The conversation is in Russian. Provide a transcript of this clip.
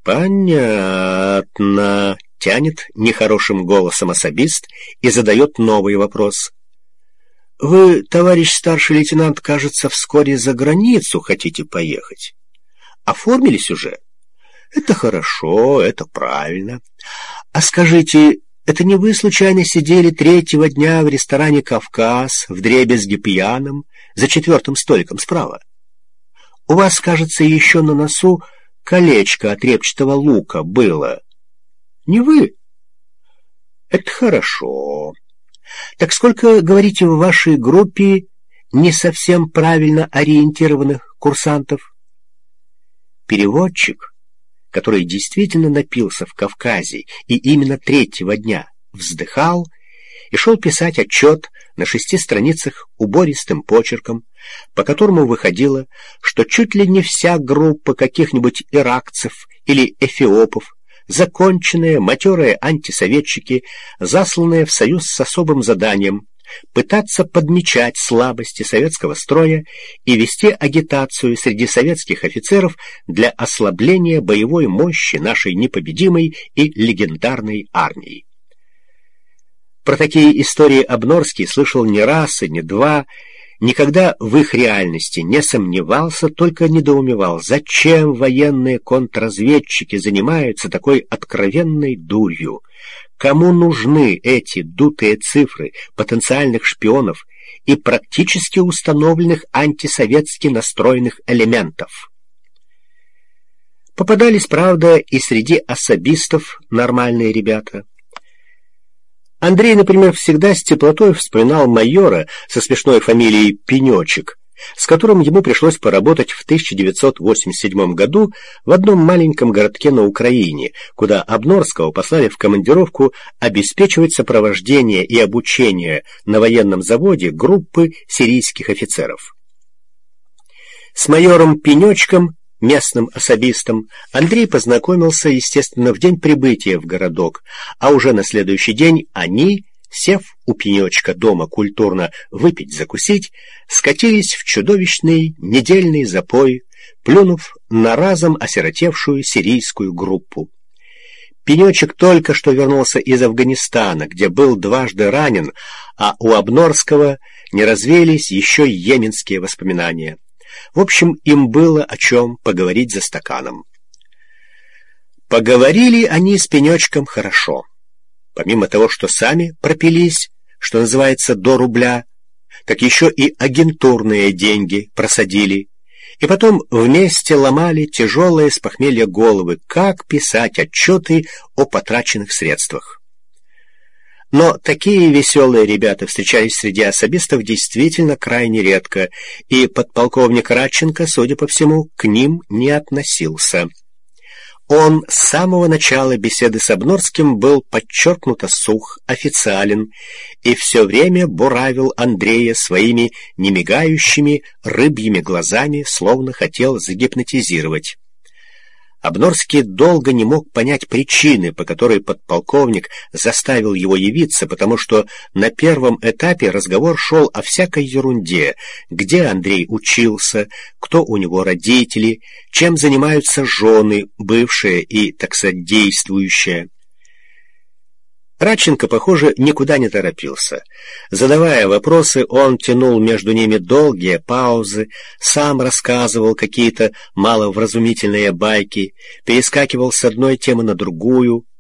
Понятно. Тянет нехорошим голосом особист и задает новый вопрос. Вы, товарищ старший лейтенант, кажется, вскоре за границу хотите поехать. Оформились уже? Это хорошо, это правильно. А скажите, это не вы случайно сидели третьего дня в ресторане «Кавказ» вдребезги пьяным за 4-м столиком справа? У вас, кажется, еще на носу колечко от репчатого лука было. Не вы? Это хорошо. Так сколько, говорите, в вашей группе не совсем правильно ориентированных курсантов? Переводчик, который действительно напился в Кавказе и именно третьего дня вздыхал и шел писать отчет на 6 страницах убористым почерком, по которому выходило, что чуть ли не вся группа каких-нибудь иракцев или эфиопов, законченные матерые антисоветчики, засланные в союз с особым заданием, пытаться подмечать слабости советского строя и вести агитацию среди советских офицеров для ослабления боевой мощи нашей непобедимой и легендарной армии. Про такие истории Обнорский слышал не раз и не два, никогда в их реальности не сомневался, только недоумевал, зачем военные контрразведчики занимаются такой откровенной дурью, кому нужны эти дутые цифры потенциальных шпионов и практически установленных антисоветски настроенных элементов. Попадались, правда, и среди особистов нормальные ребята. Андрей, например, всегда с теплотой вспоминал майора со смешной фамилией Пенечек, с которым ему пришлось поработать в 1987 году в одном маленьком городке на Украине, куда Обнорского послали в командировку обеспечивать сопровождение и обучение на военном заводе группы сирийских офицеров. С майором Пенечком, местным особистом, Андрей познакомился, естественно, в день прибытия в городок, а уже на следующий день они, сев у Пенечка дома культурно выпить-закусить, скатились в чудовищный недельный запой, плюнув на разом осиротевшую сирийскую группу. Пенечек только что вернулся из Афганистана, где был дважды ранен, а у Обнорского не развеялись еще йеменские воспоминания. В общем, им было о чем поговорить за стаканом. Поговорили они с Пенечком хорошо. Помимо того, что сами пропились, что называется, до рубля, так еще и агентурные деньги просадили. И потом вместе ломали тяжелые с похмелья головы, как писать отчеты о потраченных средствах. Но такие веселые ребята встречались среди особистов действительно крайне редко, и подполковник Радченко, судя по всему, к ним не относился. Он с самого начала беседы с Обнорским был подчеркнуто сух, официален, и все время буравил Андрея своими немигающими рыбьими глазами, словно хотел загипнотизировать. Обнорский долго не мог понять причины, по которой подполковник заставил его явиться, потому что на первом этапе разговор шел о всякой ерунде: где Андрей учился, кто у него родители, чем занимаются жены, бывшие и, так сказать, действующие. Радченко, похоже, никуда не торопился. Задавая вопросы, он тянул между ними долгие паузы, сам рассказывал какие-то маловразумительные байки, перескакивал с одной темы на другую.